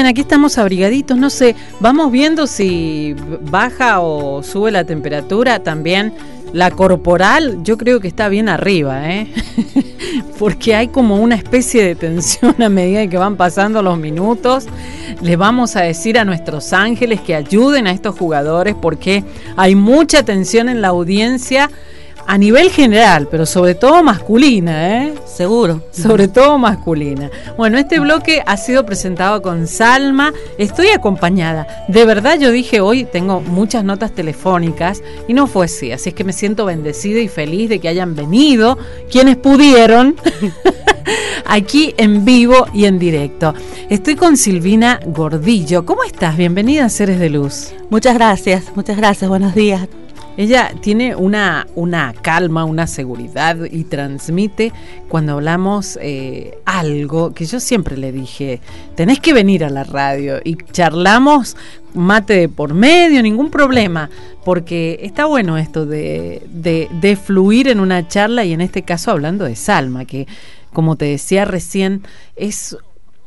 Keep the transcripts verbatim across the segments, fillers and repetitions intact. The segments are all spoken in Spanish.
bien, aquí estamos abrigaditos, no sé, vamos viendo si baja o sube la temperatura también. La corporal yo creo que está bien arriba, ¿eh? Porque hay como una especie de tensión a medida que van pasando los minutos. Les vamos a decir a nuestros ángeles que ayuden a estos jugadores porque hay mucha tensión en la audiencia a nivel general, pero sobre todo masculina, ¿eh? Seguro. Sobre todo masculina. Bueno, este bloque ha sido presentado con Salma. Estoy acompañada. De verdad yo dije hoy tengo muchas notas telefónicas y no fue así. Así es que me siento bendecida y feliz de que hayan venido quienes pudieron aquí en vivo y en directo. Estoy con Silvina Gordillo. ¿Cómo estás? Bienvenida a Seres de Luz. Muchas gracias, muchas gracias. Buenos días. Ella tiene una, una calma, una seguridad y transmite cuando hablamos eh, algo que yo siempre le dije, tenés que venir a la radio y charlamos mate de por medio, ningún problema, porque está bueno esto de, de, de fluir en una charla y en este caso hablando de Salma, que como te decía recién es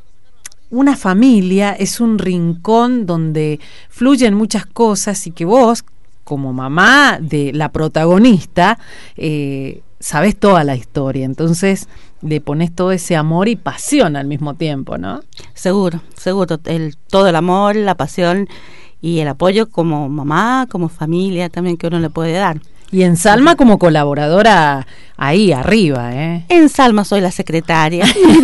una familia, es un rincón donde fluyen muchas cosas y que vos, como mamá de la protagonista, eh, sabes toda la historia, entonces le pones todo ese amor y pasión al mismo tiempo, ¿no? Seguro, seguro, el, todo el amor, la pasión y el apoyo como mamá, como familia también que uno le puede dar. Y en Salma como colaboradora ahí arriba, ¿eh? En Salma soy la secretaria.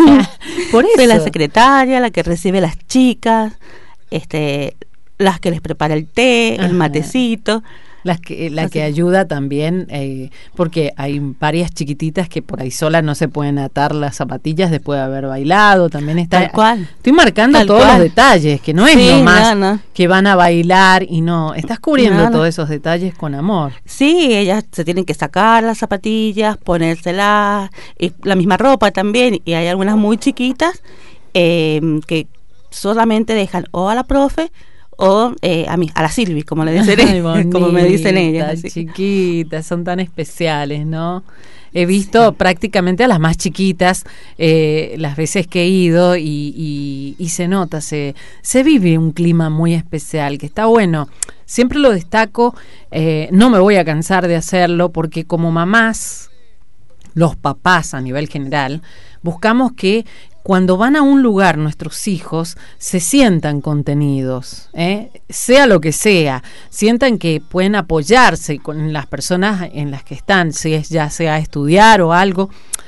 Por eso. Soy la secretaria, la que recibe las chicas, este... las que les prepara el té, Ajá. el matecito. Las que, la Así. que ayuda también, eh, porque hay varias chiquititas que por ahí solas no se pueden atar las zapatillas después de haber bailado, también está... Tal cual. Estoy marcando Tal todos cual. los detalles, que no es sí, nomás no, no. que van a bailar y no, estás cubriendo no, no. todos esos detalles con amor. Sí, ellas se tienen que sacar las zapatillas, ponérselas, y la misma ropa también, y hay algunas muy chiquitas eh, que solamente dejan o a la profe o eh, a mí, a la Silvi, como le dicen Ay, como me dicen ellas, así. Chiquitas, son tan especiales, ¿no? He visto sí. prácticamente a las más chiquitas eh, las veces que he ido y, y, y se nota, se, se vive un clima muy especial, que está bueno. Siempre lo destaco, eh, no me voy a cansar de hacerlo porque como mamás, los papás a nivel general, buscamos que cuando van a un lugar nuestros hijos se sientan contenidos, ¿eh? Sea lo que sea, sientan que pueden apoyarse con las personas en las que están, si es ya sea estudiar o algo,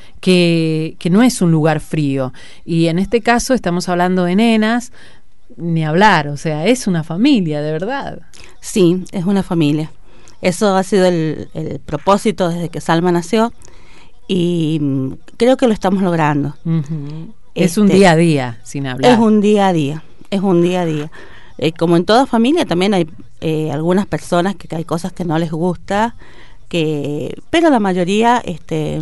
que, que no es un lugar frío. Y en este caso estamos hablando de nenas, ni hablar, o sea, es una familia, de verdad. Sí, es una familia. Eso ha sido el, el propósito desde que Salma nació y creo que lo estamos logrando. Uh-huh. Es este, un día a día, sin hablar. Es un día a día, es un día a día. Eh, como en toda familia también hay eh, algunas personas que, que hay cosas que no les gusta, que pero la mayoría este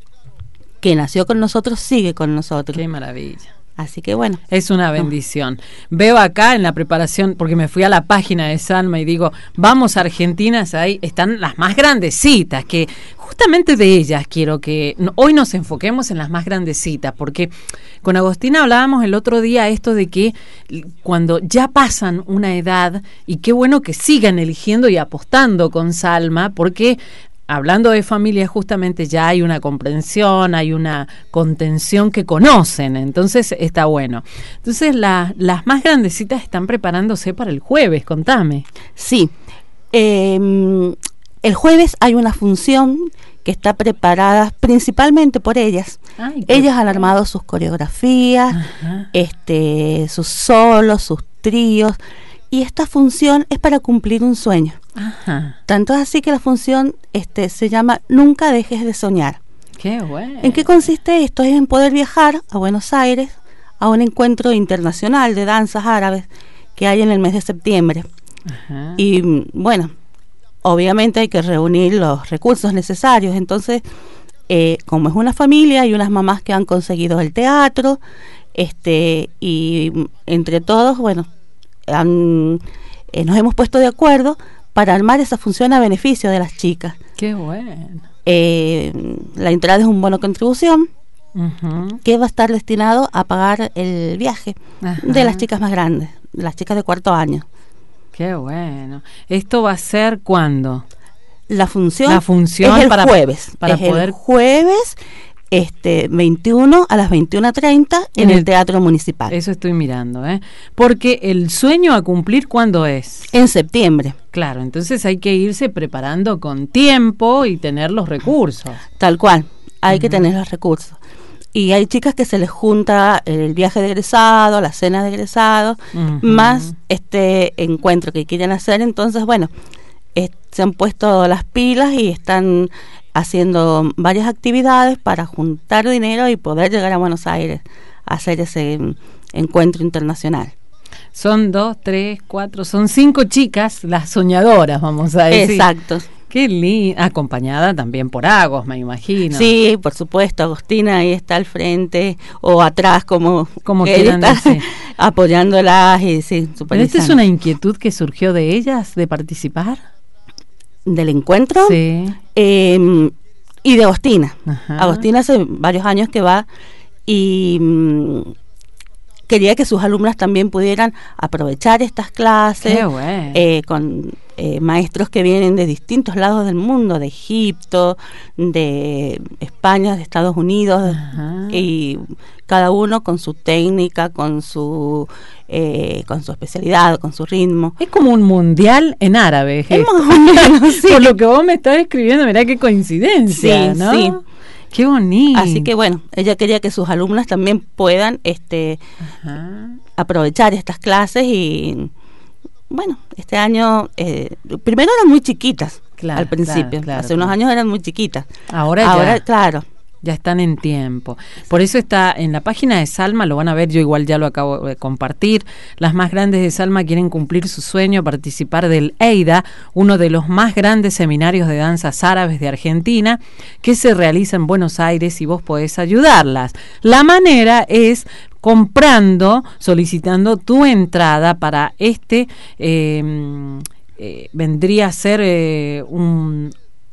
que nació con nosotros sigue con nosotros. Qué maravilla. Así que bueno. Es una bendición. No. Veo acá en la preparación, porque me fui a la página de Salma y digo, vamos a Argentinas, ahí están las más grandecitas, que justamente de ellas quiero que no, hoy nos enfoquemos en las más grandecitas, porque con Agostina hablábamos el otro día esto de que cuando ya pasan una edad, y qué bueno que sigan eligiendo y apostando con Salma, porque hablando de familia justamente ya hay una comprensión, hay una contención que conocen, entonces está bueno. Entonces la, las más grandecitas están preparándose para el jueves, contame. Sí, eh, el jueves hay una función que está preparada principalmente por ellas. Ay, ellas han armado sus coreografías, Ajá. este, sus solos, sus tríos, y esta función es para cumplir un sueño. Ajá. Tanto es así que la función este, se llama Nunca dejes de soñar. Qué bueno. ¿En qué consiste esto? Es en poder viajar a Buenos Aires a un encuentro internacional de danzas árabes que hay en el mes de septiembre. Ajá. Y bueno, obviamente hay que reunir los recursos necesarios. Entonces, eh, como es una familia, hay unas mamás que han conseguido el teatro, este, y entre todos, bueno, han, eh, nos hemos puesto de acuerdo para armar esa función a beneficio de las chicas. ¡Qué bueno! Eh, la entrada es un bono contribución uh-huh. que va a estar destinado a pagar el viaje Ajá. de las chicas más grandes, de las chicas de cuarto año. Qué bueno. ¿Esto va a ser cuándo? La función, la función es el para, jueves. Para es poder... el jueves este veintiuno a las veintiuna treinta en, en el, el Teatro Municipal. Eso estoy mirando, ¿eh? Porque el sueño a cumplir, ¿cuándo es? En septiembre. Claro, entonces hay que irse preparando con tiempo y tener los recursos. Tal cual, hay uh-huh. que tener los recursos. Y hay chicas que se les junta el viaje de egresado, la cena de egresado, uh-huh. más este encuentro que quieren hacer. Entonces, bueno, eh, se han puesto las pilas y están haciendo varias actividades para juntar dinero y poder llegar a Buenos Aires a hacer ese encuentro internacional. Son dos, tres, cuatro, son cinco chicas, las soñadoras, vamos a decir. Exacto. Qué lindo, acompañada también por Agos, me imagino. Sí, por supuesto, Agostina ahí está al frente o atrás, como, como quieran decir, apoyándolas y sí, supervisando. ¿Pero esta es una inquietud que surgió de ellas, de participar? ¿Del encuentro? Sí. Eh, y de Agostina. Ajá. Agostina hace varios años que va y mm, quería que sus alumnas también pudieran aprovechar estas clases. Qué bueno. eh, con eh, maestros que vienen de distintos lados del mundo, de Egipto, de España, de Estados Unidos, Ajá. y cada uno con su técnica, con su eh, con su especialidad, con su ritmo. Es como un mundial en árabe. Es más o menos, sí. Por lo que vos me estás escribiendo, mirá qué coincidencia, sí, ¿no? Sí. Qué bonito. Así que bueno, ella quería que sus alumnas también puedan este Ajá. aprovechar estas clases y bueno, este año eh, primero eran muy chiquitas, claro, al principio, claro, claro, hace unos claro. años eran muy chiquitas. Ahora, Ahora ya. claro. Ya están en tiempo. Por eso está en la página de Salma, lo van a ver, yo igual ya lo acabo de compartir. Las más grandes de Salma quieren cumplir su sueño, participar del EIDA, uno de los más grandes seminarios de danzas árabes de Argentina, que se realiza en Buenos Aires y vos podés ayudarlas. La manera es comprando, solicitando tu entrada para este, eh, eh, vendría a ser eh, un...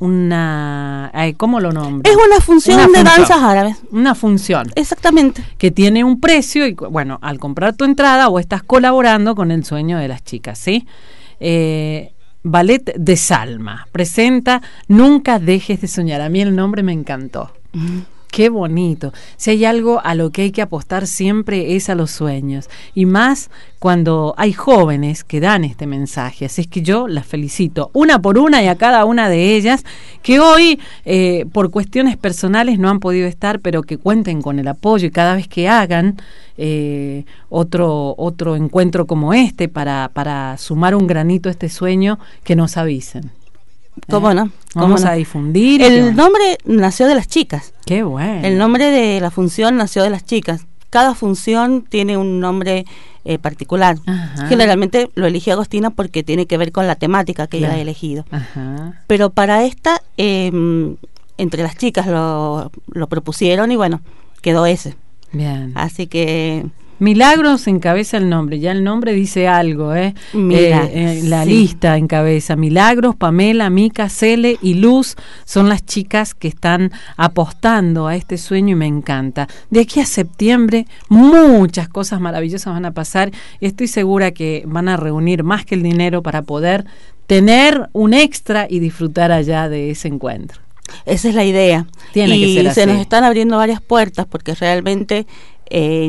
una ay, ¿cómo lo nombro? Es una función una de función, danzas árabes. Una función. Exactamente. Que tiene un precio y bueno, al comprar tu entrada o estás colaborando con el sueño de las chicas, ¿sí? Eh, Ballet de Salma presenta Nunca dejes de soñar. A mí el nombre me encantó. Mm. Qué bonito. Si hay algo a lo que hay que apostar siempre es a los sueños. Y más cuando hay jóvenes que dan este mensaje. Así es que yo las felicito una por una y a cada una de ellas que hoy eh, por cuestiones personales no han podido estar, pero que cuenten con el apoyo y cada vez que hagan eh, otro, otro encuentro como este para, para sumar un granito a este sueño, que nos avisen. ¿Cómo ¿Eh? no? ¿Cómo Vamos no? a difundir. El bueno. nombre nació de las chicas. Qué bueno. El nombre de la función nació de las chicas. Cada función tiene un nombre eh, particular. Ajá. Generalmente lo eligió Agostina porque tiene que ver con la temática que claro. ella ha elegido. Ajá. Pero para esta, eh, entre las chicas lo, lo propusieron y bueno, quedó ese. Bien. Así que... Milagros encabeza el nombre, ya el nombre dice algo, ¿eh? Mira, eh, eh la sí. lista encabeza Milagros, Pamela, Mica, Cele y Luz son las chicas que están apostando a este sueño y me encanta. De aquí a septiembre muchas cosas maravillosas van a pasar y estoy segura que van a reunir más que el dinero para poder tener un extra y disfrutar allá de ese encuentro. Esa es la idea. Tiene y que ser así. Se nos están abriendo varias puertas porque realmente... Eh,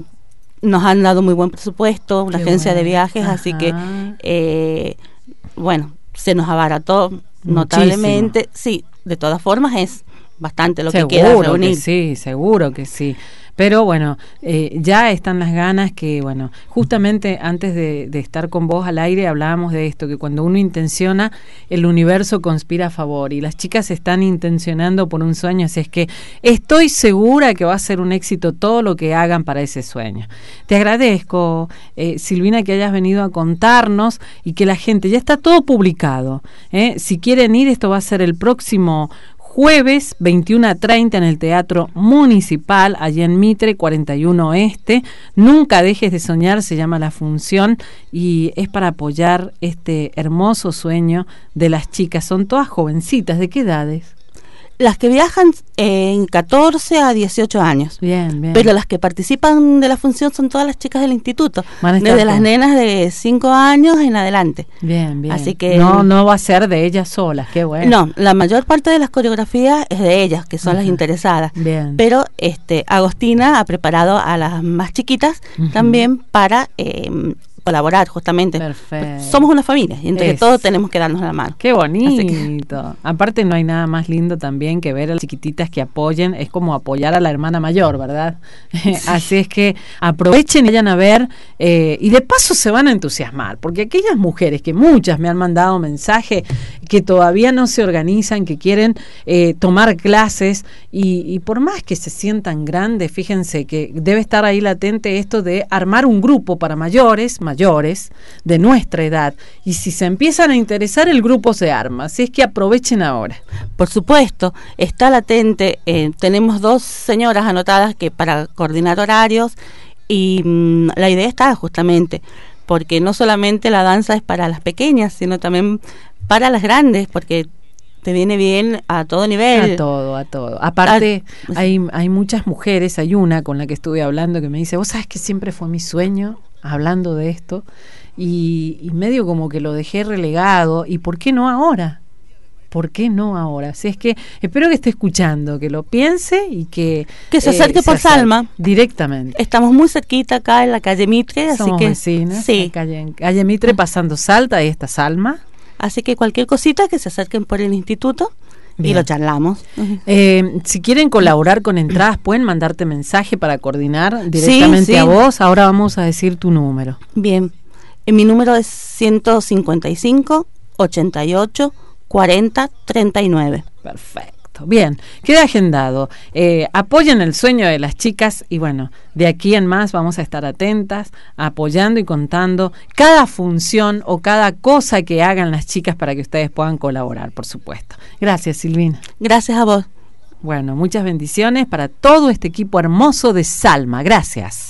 nos han dado muy buen presupuesto, una Qué agencia bueno. de viajes, Ajá. así que, eh, bueno, se nos abarató notablemente. Sí, de todas formas es bastante lo seguro que queda reunir. Que sí, seguro que sí. Pero bueno, eh, ya están las ganas que, bueno, justamente antes de, de estar con vos al aire hablábamos de esto, que cuando uno intenciona, el universo conspira a favor y las chicas están intencionando por un sueño, así es que estoy segura que va a ser un éxito todo lo que hagan para ese sueño. Te agradezco, eh, Silvina, que hayas venido a contarnos y que la gente, ya está todo publicado, ¿eh? Si quieren ir, esto va a ser el próximo jueves veintiuno a treinta en el Teatro Municipal, allá en Mitre cuarenta y uno Este. Nunca dejes de soñar, se llama la función, y es para apoyar este hermoso sueño de las chicas. Son todas jovencitas, ¿de qué edades? Las que viajan en catorce a dieciocho años. Bien, bien. Pero las que participan de la función son todas las chicas del instituto. Desde todo. Las nenas de cinco años en adelante. Bien, bien. Así que no, no va a ser de ellas solas, qué bueno. No, la mayor parte de las coreografías es de ellas, que son uh-huh. las interesadas. Bien. Pero este Agostina ha preparado a las más chiquitas uh-huh. también para eh, colaborar justamente. Perfecto. Somos una familia y entre es. todos tenemos que darnos la mano. Qué bonito. Que... Aparte no hay nada más lindo también que ver a las chiquititas que apoyen, es como apoyar a la hermana mayor, ¿verdad? Sí. Así es que aprovechen y vayan a ver eh, y de paso se van a entusiasmar, porque aquellas mujeres que muchas me han mandado mensaje que todavía no se organizan, que quieren eh, tomar clases y, y por más que se sientan grandes, fíjense que debe estar ahí latente esto de armar un grupo para mayores, mayores de nuestra edad, y si se empiezan a interesar el grupo se arma, así es que aprovechen ahora. Por supuesto, está latente, eh, tenemos dos señoras anotadas que para coordinar horarios y mmm, la idea está justamente porque no solamente la danza es para las pequeñas, sino también para las grandes, porque te viene bien a todo nivel. A todo, a todo. Aparte, a, hay, hay muchas mujeres, hay una con la que estuve hablando que me dice, vos sabés que siempre fue mi sueño, hablando de esto, y, y medio como que lo dejé relegado, y ¿por qué no ahora? ¿Por qué no ahora? Así es que espero que esté escuchando, que lo piense y que... Que se acerque eh, por se acerque Salma. Directamente. Estamos muy cerquita acá en la calle Mitre, Somos así que... vecinas, sí. Calle, calle Mitre pasando Salta, ahí está Salma. Así que cualquier cosita que se acerquen por el instituto. Bien. Y lo charlamos. Eh, si quieren colaborar con entradas, pueden mandarte mensaje para coordinar directamente sí, sí. a vos. Ahora vamos a decir tu número. Bien. Mi número es ciento cincuenta y cinco, ochenta y ocho, cuarenta, treinta y nueve. Perfecto. Bien, queda agendado. Eh, apoyen el sueño de las chicas y bueno, de aquí en más vamos a estar atentas, apoyando y contando cada función o cada cosa que hagan las chicas para que ustedes puedan colaborar, por supuesto. Gracias, Silvina. Gracias a vos. Bueno, muchas bendiciones para todo este equipo hermoso de Salma. Gracias.